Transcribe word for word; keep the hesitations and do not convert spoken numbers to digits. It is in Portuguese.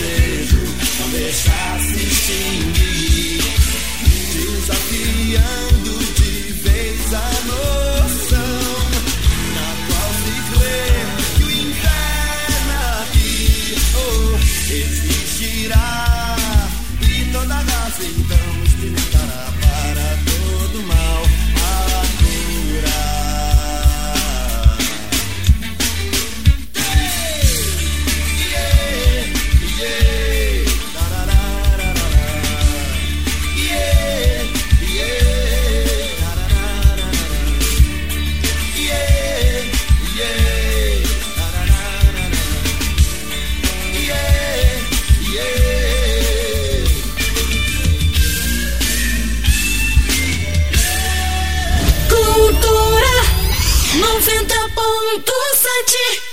desejo não deixar se extinguir, desafiando de vez a noção na qual se crê que o inferno aqui oh, existirá, e toda graça então experimentará para todo mal a cura. noventa ponto sete